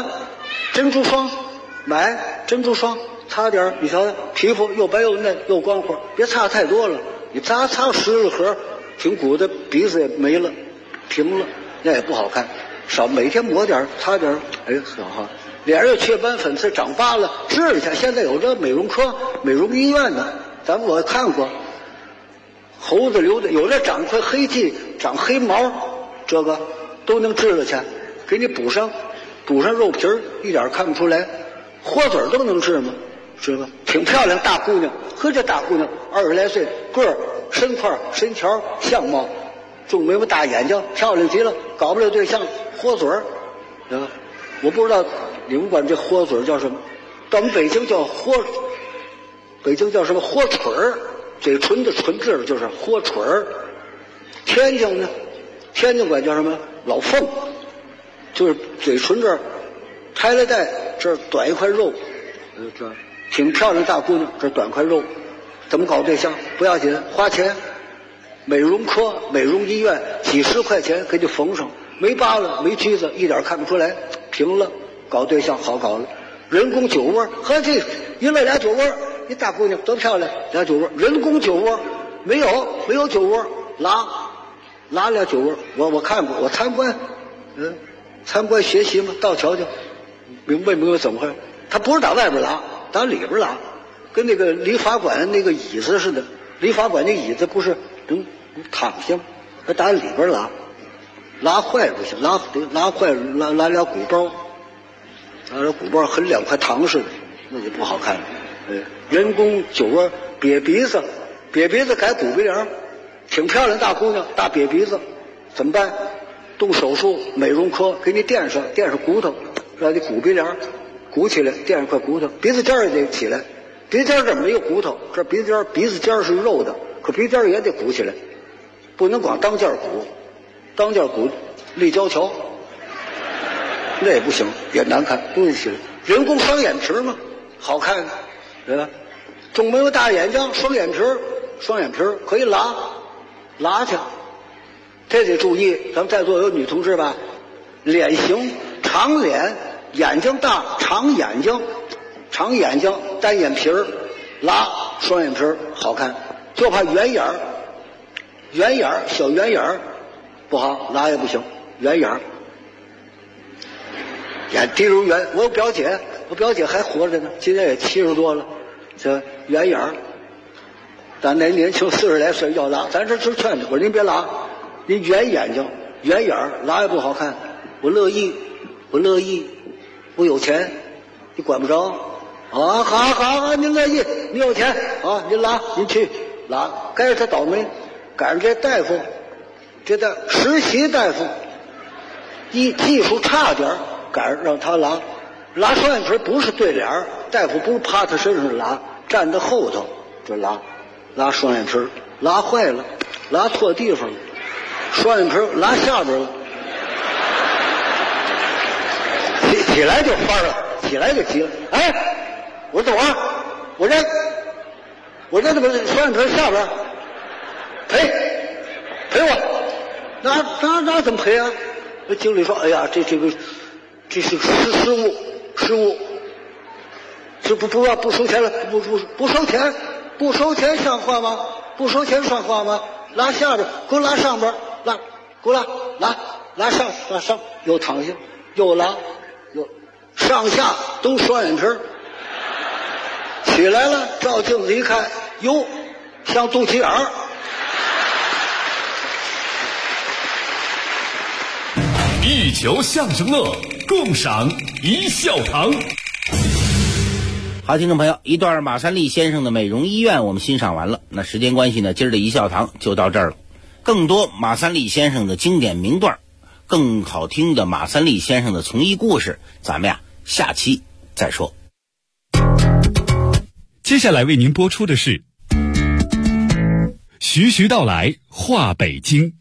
珍珠霜，买珍珠霜，擦点，你瞧皮肤又白又嫩又光滑，别擦太多了，你擦10盒，挺鼓的，鼻子也没了，平了，那也不好看。少每天抹点，擦点，哎，很好。脸上有雀斑、粉刺、长疤了，治一下。现在有这美容科、美容医院呢，我看过。猴子瘤的，有的长块黑迹、长黑毛，这个都能治了去，给你补上肉皮儿，一点看不出来。豁嘴都能治吗？这个挺漂亮大姑娘，呵，这大姑娘20来岁，个儿身块身条相貌，重眉毛大眼睛，漂亮极了，搞不了对象，豁嘴儿，我不知道你们管这豁嘴叫什么，到我们北京叫北京叫什么豁嘴儿，嘴唇的唇字就是豁嘴儿。天津呢，天津管叫什么老凤，就是嘴唇这儿开了带，这儿短一块肉，这挺漂亮大姑娘，这短块肉，怎么搞对象？不要紧，花钱，美容科、美容医院几十块钱给你缝上，没疤了，没疖子，一点看不出来，平了，搞对象好搞了。人工酒窝，呵，这一乐俩酒窝，一大姑娘多漂亮，俩酒窝，人工酒窝没有酒窝，拉俩酒窝，我看过，我参观学习嘛，到瞧瞧，明白怎么回事？他不是打外边拉，打里边拉，跟那个理发馆那个椅子似的。理发馆那椅子不是能躺下吗？他打里边拉坏了不行，拉坏了拉俩鼓包，拉俩鼓包和2块糖似的，那就不好看了。人工酒窝，瘪鼻子改骨鼻梁，挺漂亮大姑娘，大瘪鼻子，怎么办？动手术，美容科给你垫上骨头，让你骨鼻梁鼓起来，垫上块骨头，鼻子尖也得起来。鼻子尖这没有骨头，这鼻子尖是肉的，可鼻子尖也得鼓起来，不能光当件鼓，立交桥，那也不行，也难看，不行。人工双眼皮嘛，好看，对吧？重眉毛大眼睛，双眼皮可以拉去，这得注意。咱们在座有女同志吧，脸型长脸，眼睛大，长眼睛，单眼皮儿，拉双眼皮儿好看，就怕圆眼儿，小圆眼儿不好，拉也不行，圆眼儿，眼滴如圆。我表姐还活着呢，今年也70多了，这圆眼儿。咱那年轻40来岁要拉，咱这就劝他，我说您别拉，您圆眼睛、圆眼儿拉也不好看。我乐意，我有钱，你管不着。啊，好，您乐意，你有钱啊，您拉，您去拉，该是他倒霉，赶上这大夫，实习大夫，技术差点，赶上让他拉双眼皮不是对脸，大夫不是趴他身上拉，站在后头就拉双眼皮，拉坏了，拉错地方了，双眼皮拉下边了，起来就翻了，起来就急了，哎。我走啊！我这怎么双眼皮下边？赔我！那怎么赔啊？那经理说：“哎呀，这是个失误，这不收钱了，不收钱像话吗？不收钱算话吗？拉下边，给我拉上边，给我拉上，又躺下，又拉，又上下都双眼皮。”起来了，照镜子一看，哟，像肚脐眼儿。 一球相声乐，共赏一笑堂。 好，听众朋友，一段马三立先生的美容医院我们欣赏完了。那时间关系呢，今儿的一笑堂就到这儿了。更多马三立先生的经典名段，更好听的马三立先生的从医故事，咱们下期再说。 接下来为您播出的是徐徐道来话北京。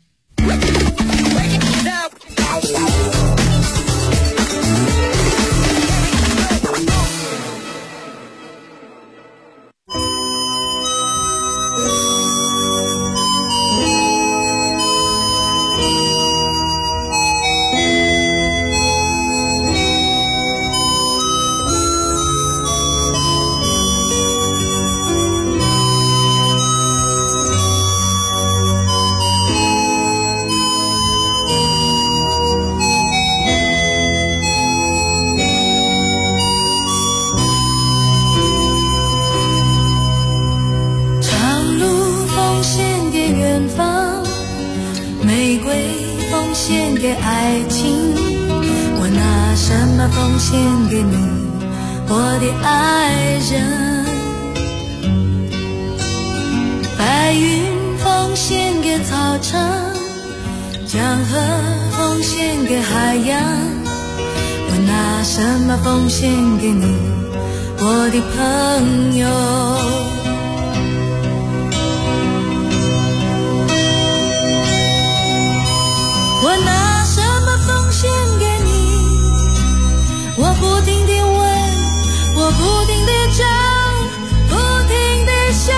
瑰奉献给爱情，我拿什么奉献给你，我的爱人？白云奉献给草场，江河奉献给海洋，我拿什么奉献给你，我的朋友？我拿什么奉献给你？我不停地问，我不停地找，不停地想。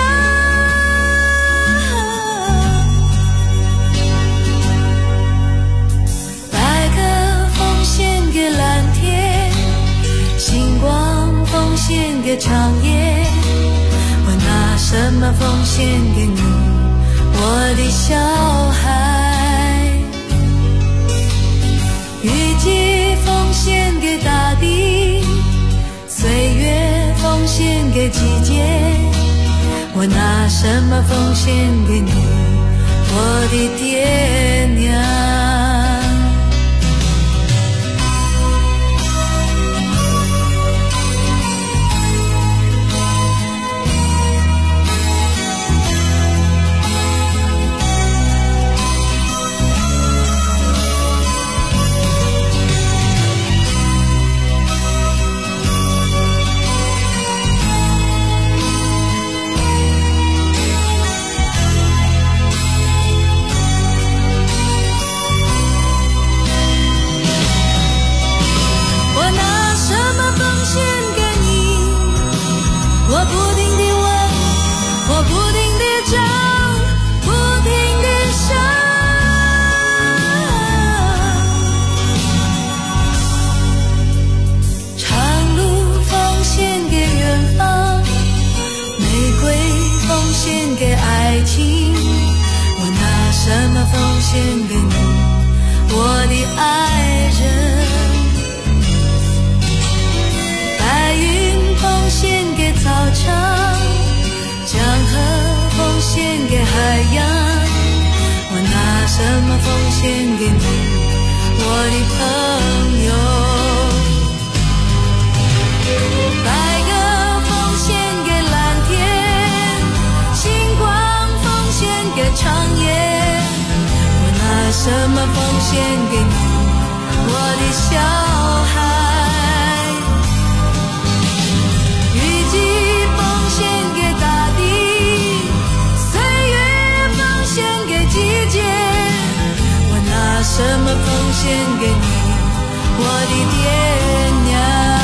白鸽奉献给蓝天，星光奉献给长夜，我拿什么奉献给你，我的小孩？雨季奉献给大地，岁月奉献给季节，我拿什么奉献给你，我的爹娘？献给你，我的爱人。白云奉献给草场，江河奉献给海洋，我拿什么奉献给你，我的朋友？白鸽奉献给蓝天，星光奉献给长夜，拿什么奉献给你，我的小孩？雨季奉献给大地，岁月奉献给季节，我拿什么奉献给你，我的爹娘？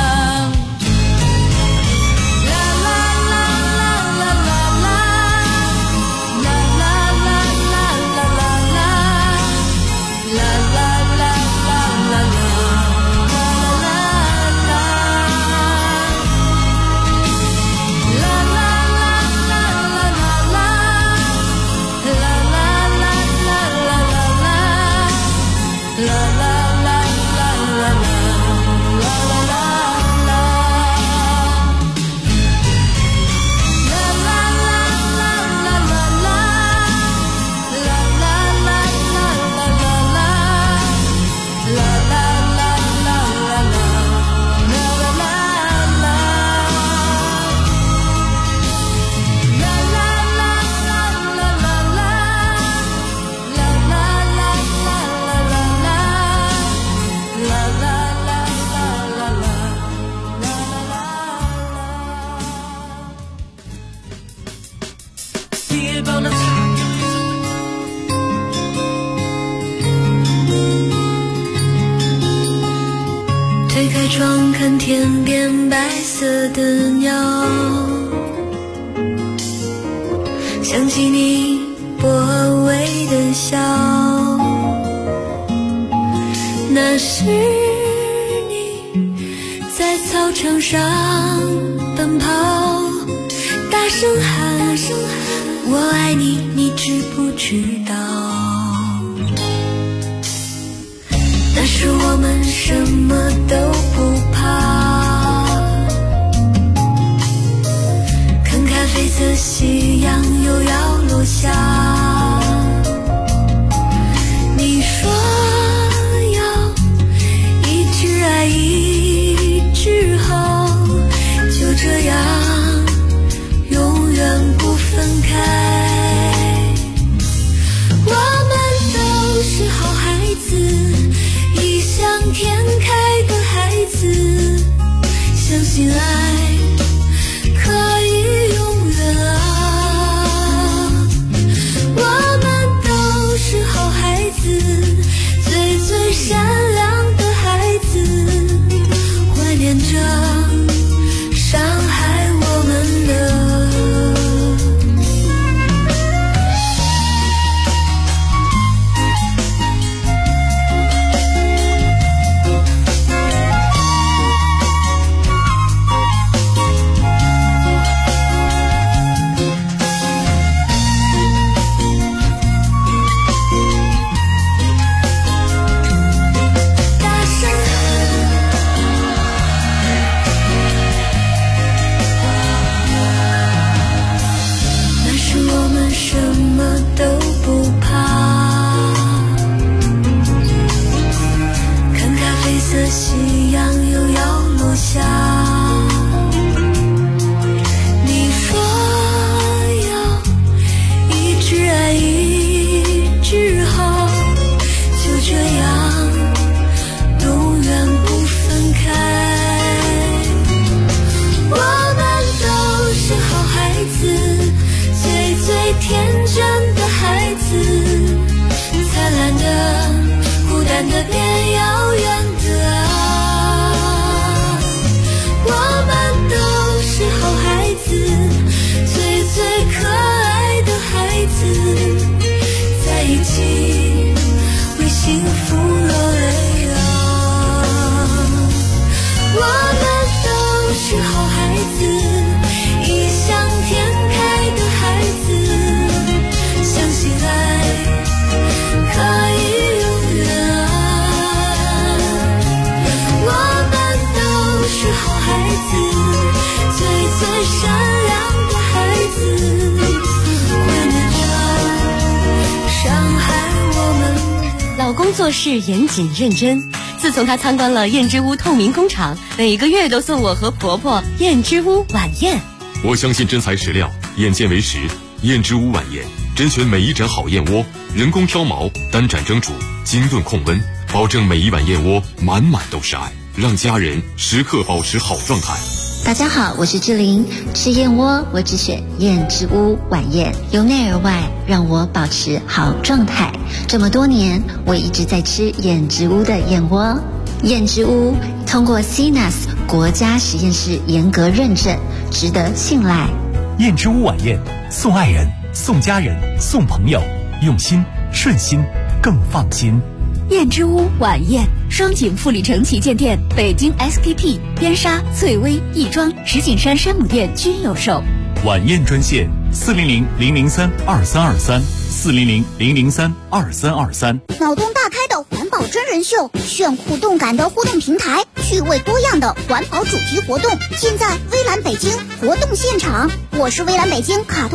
推开窗看天边白色的鸟，想起你薄微的笑，那是你在操场上奔跑，大声喊我爱你，你知不知道？那时我们什么都不怕，看咖啡色夕阳又要落下， 看得变遥远的啊。我们都是好孩子，最最可爱的孩子，在一起为幸福落泪啊。我们都是好孩子，异想天开的孩子，相信爱可以永远啊。我们都是好孩子，最最善良的孩子，毁灭着伤害我们。 老公做事严谨认真，自从他参观了燕之屋透明工厂，每个月都送我和婆婆燕之屋晚宴。 我相信真材实料，眼见为实。燕之屋晚宴甄选每一盏好燕窝，人工挑毛，单盏蒸煮，精炖控温，保证每一碗燕窝满满都是爱，让家人时刻保持好状态。 大家好，我是志玲，吃燕窝我只选燕之屋晚宴，由内而外让我保持好状态。这么多年，我一直在吃燕之屋的燕窝。燕之屋通过 CNAS 国家实验室严格认证，值得信赖。 燕之屋晚宴，送爱人，送家人，送朋友，用心顺心更放心。 燕之屋晚宴，双井富力城旗舰店、北京 SKP、边沙、翠微、亦庄、石景山山姆店均有售。 晚宴专线400-003-2323，400-003-2323。 脑洞大开的环保真人秀，炫酷动感的互动平台，趣味多样的环保主题活动，尽在微蓝北京活动现场。我是微蓝北京卡通